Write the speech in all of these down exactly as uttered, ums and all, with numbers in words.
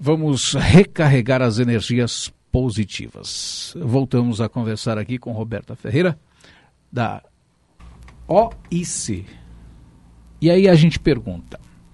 vamos recarregar as energias positivas. Voltamos a conversar aqui com Roberta Ferreira, da O I C. E aí a gente pergunta,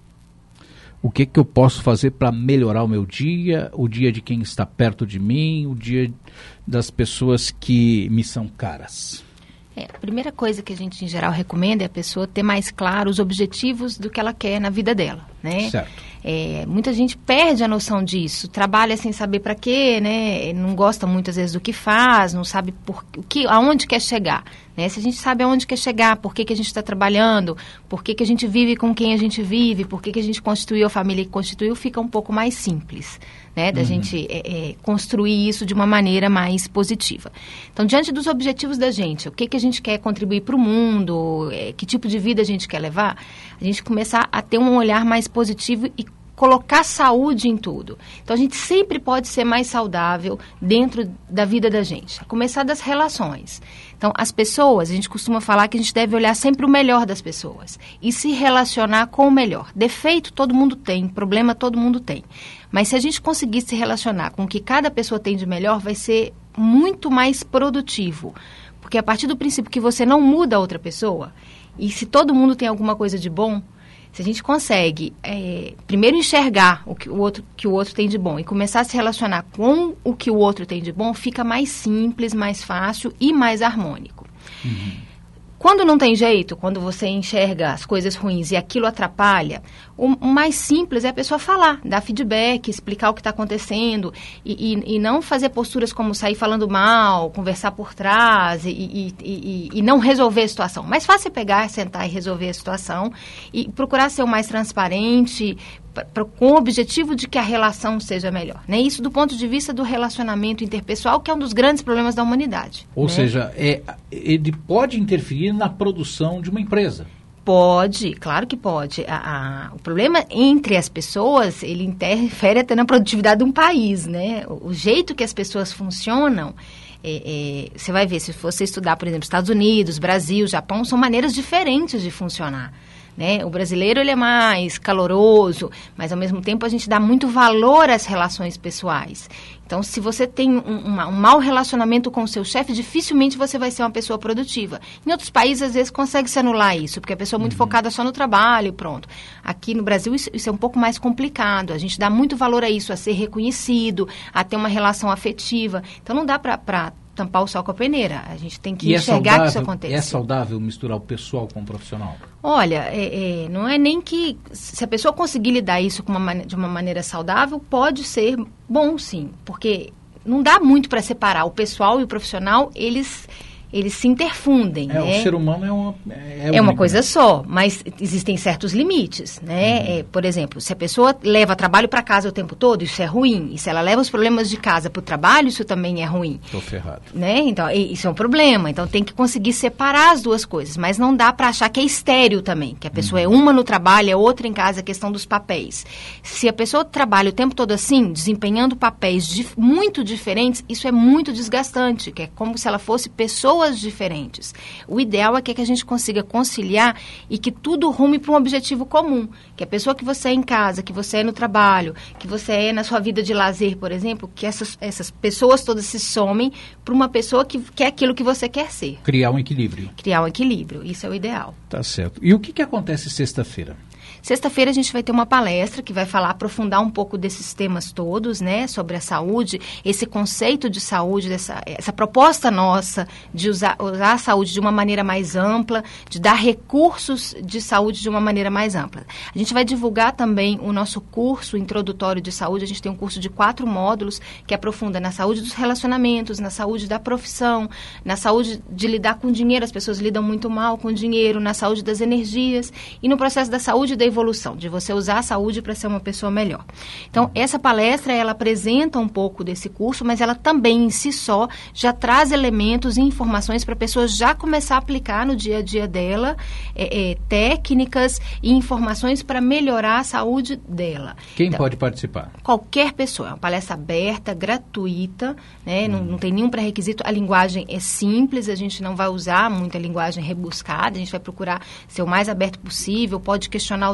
o que que eu posso fazer para melhorar o meu dia, o dia de quem está perto de mim, o dia das pessoas que me são caras? É, a primeira coisa que a gente, em geral, recomenda é a pessoa ter mais claro os objetivos do que ela quer na vida dela, né? Certo. É, muita gente perde a noção disso, trabalha sem saber para quê, né? Não gosta muitas vezes do que faz, não sabe por que, aonde quer chegar, né? Se a gente sabe aonde quer chegar, por que, que a gente está trabalhando, por que, que a gente vive com quem a gente vive, por que, que a gente constituiu a família que constituiu, fica um pouco mais simples, né? Da uhum. gente é, é, construir isso de uma maneira mais positiva. Então, diante dos objetivos da gente, o que, que a gente quer contribuir para o mundo, é, que tipo de vida a gente quer levar, a gente começar a ter um olhar mais positivo e colocar saúde em tudo. Então, a gente sempre pode ser mais saudável dentro da vida da gente. A começar das relações. Então, as pessoas, a gente costuma falar que a gente deve olhar sempre o melhor das pessoas e se relacionar com o melhor. Defeito todo mundo tem, problema todo mundo tem. Mas se a gente conseguir se relacionar com o que cada pessoa tem de melhor, vai ser muito mais produtivo. Porque a partir do princípio que você não muda a outra pessoa, e se todo mundo tem alguma coisa de bom, se a gente consegue, é, primeiro enxergar o que o, outro, que o outro tem de bom e começar a se relacionar com o que o outro tem de bom, fica mais simples, mais fácil e mais harmônico. Uhum. Quando não tem jeito, quando você enxerga as coisas ruins e aquilo atrapalha, o, o mais simples é a pessoa falar, dar feedback, explicar o que está acontecendo e, e, e não fazer posturas como sair falando mal, conversar por trás e, e, e, e não resolver a situação. Mais fácil é pegar, sentar e resolver a situação e procurar ser o mais transparente, pra, pra, com o objetivo de que a relação seja melhor. Né? Isso do ponto de vista do relacionamento interpessoal, que é um dos grandes problemas da humanidade. Ou né? seja, é, ele pode interferir na produção de uma empresa. Pode, claro que pode. A, a, o problema entre as pessoas, ele interfere até na produtividade de um país, né? O, o jeito que as pessoas funcionam, é, é, você vai ver, se você estudar, por exemplo, Estados Unidos, Brasil, Japão, são maneiras diferentes de funcionar. Né? O brasileiro ele é mais caloroso, mas ao mesmo tempo a gente dá muito valor às relações pessoais. Então, se você tem um, uma, um mau relacionamento com o seu chefe, dificilmente você vai ser uma pessoa produtiva. Em outros países, às vezes, consegue se anular isso, porque a pessoa é muito uhum. focada só no trabalho e pronto. Aqui no Brasil, isso, isso é um pouco mais complicado. A gente dá muito valor a isso, a ser reconhecido, a ter uma relação afetiva. Então, não dá para tampar o sol com a peneira. A gente tem que e enxergar é saudável, que isso acontece. É saudável misturar o pessoal com o profissional? Olha, é, é, não é nem que... Se a pessoa conseguir lidar isso com uma, de uma maneira saudável, pode ser bom, sim. Porque não dá muito para separar. O pessoal e o profissional, eles... eles se interfundem, é, né? O ser humano é uma... É, é uma coisa só, mas existem certos limites, né? Uhum. É, por exemplo, se a pessoa leva trabalho para casa o tempo todo, isso é ruim. E se ela leva os problemas de casa para o trabalho, isso também é ruim. Estou ferrado. Né? Então, isso é um problema. Então, tem que conseguir separar as duas coisas. Mas não dá para achar que é estéril também, que a pessoa uhum. é uma no trabalho, é outra em casa, a questão dos papéis. Se a pessoa trabalha o tempo todo assim, desempenhando papéis dif- muito diferentes, isso é muito desgastante, que é como se ela fosse pessoa diferentes. O ideal é que a gente consiga conciliar e que tudo rume para um objetivo comum, que a pessoa que você é em casa, que você é no trabalho, que você é na sua vida de lazer, por exemplo, que essas, essas pessoas todas se somem para uma pessoa que quer aquilo que você quer ser. Criar um equilíbrio. Criar um equilíbrio, isso é o ideal. Tá certo. E o que, que acontece sexta-feira? Sexta-feira a gente vai ter uma palestra que vai falar, aprofundar um pouco desses temas todos, né, sobre a saúde, esse conceito de saúde, dessa, essa proposta nossa de usar, usar a saúde de uma maneira mais ampla, de dar recursos de saúde de uma maneira mais ampla. A gente vai divulgar também o nosso curso introdutório de saúde, a gente tem um curso de quatro módulos que aprofunda na saúde dos relacionamentos, na saúde da profissão, na saúde de lidar com dinheiro, as pessoas lidam muito mal com dinheiro, na saúde das energias e no processo da saúde da evolução, de você usar a saúde para ser uma pessoa melhor. Então, essa palestra, ela apresenta um pouco desse curso, mas ela também, em si só, já traz elementos e informações para a pessoa já começar a aplicar no dia a dia dela, é, é, técnicas e informações para melhorar a saúde dela. Quem então, pode participar? Qualquer pessoa. É uma palestra aberta, gratuita, né? Hum. Não, não tem nenhum pré-requisito. A linguagem é simples, a gente não vai usar muita linguagem rebuscada, a gente vai procurar ser o mais aberto possível, pode questionar o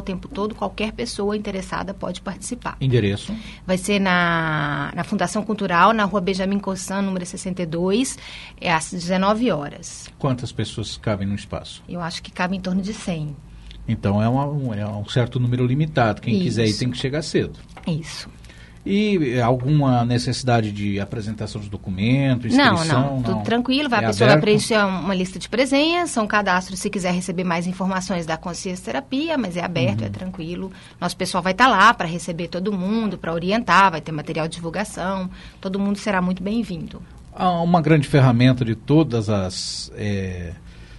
o tempo todo, qualquer pessoa interessada pode participar. Endereço? Vai ser na, na Fundação Cultural, na rua Benjamin Constant, número sessenta e dois, é às dezenove horas. Quantas pessoas cabem no espaço? Eu acho que cabe em torno de cem. Então é, uma, um, é um certo número limitado. Quem Isso. quiser ir tem que chegar cedo. Isso. E alguma necessidade de apresentação de documento, inscrição? Não, não, tudo não. tranquilo. Vai, é a pessoa vai aberto? preencher uma lista de presença, um cadastro se quiser receber mais informações da consciência terapia, mas é aberto, uhum. é tranquilo. Nosso pessoal vai estar lá para receber todo mundo, para orientar, vai ter material de divulgação, todo mundo será muito bem-vindo. Há uma grande ferramenta de todas as, é,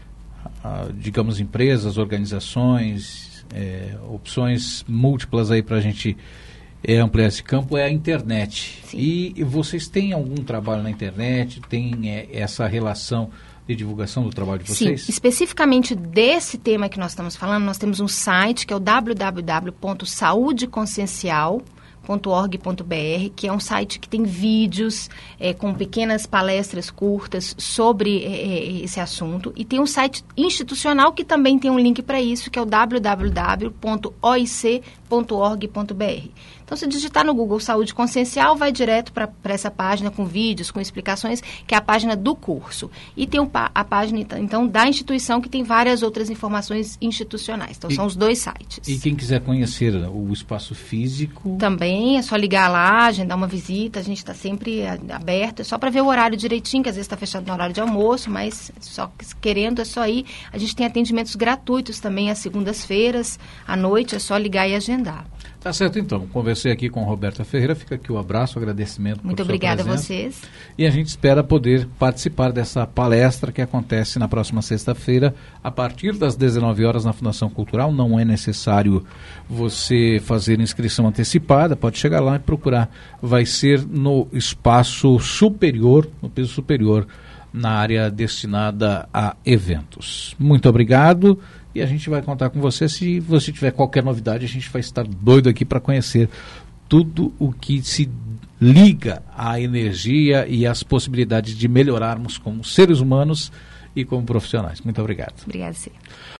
a, digamos, empresas, organizações, é, opções múltiplas aí para a gente... É, ampliar esse campo é a internet. Sim. E vocês têm algum trabalho na internet? Tem é, essa relação de divulgação do trabalho de vocês? Sim, especificamente desse tema que nós estamos falando, nós temos um site que é o w w w ponto saúde consciencial ponto org ponto b r, que é um site que tem vídeos é, com pequenas palestras curtas sobre é, esse assunto. E tem um site institucional que também tem um link para isso, que é o w w w ponto o i c ponto org ponto b r. Então, se digitar no Google Saúde Consciencial, vai direto para essa página com vídeos, com explicações, que é a página do curso. E tem um, a página, então, da instituição, que tem várias outras informações institucionais. Então, e, são os dois sites. E quem quiser conhecer o espaço físico... Também é só ligar lá, agendar uma visita. A gente está sempre aberto. É só para ver o horário direitinho, que às vezes está fechado no horário de almoço, mas só querendo é só ir. A gente tem atendimentos gratuitos também às segundas-feiras, à noite. É só ligar e agendar. Tá certo, então. Conversei aqui com Roberta Ferreira. Fica aqui o abraço, o agradecimento. Muito obrigada a vocês. E a gente espera poder participar dessa palestra que acontece na próxima sexta-feira, a partir das dezenove horas na Fundação Cultural. Não é necessário você fazer inscrição antecipada, pode chegar lá e procurar. Vai ser no espaço superior, no piso superior, na área destinada a eventos. Muito obrigado. E a gente vai contar com você. Se você tiver qualquer novidade, a gente vai estar doido aqui para conhecer tudo o que se liga à energia e às possibilidades de melhorarmos como seres humanos e como profissionais. Muito obrigado. Obrigada, sim.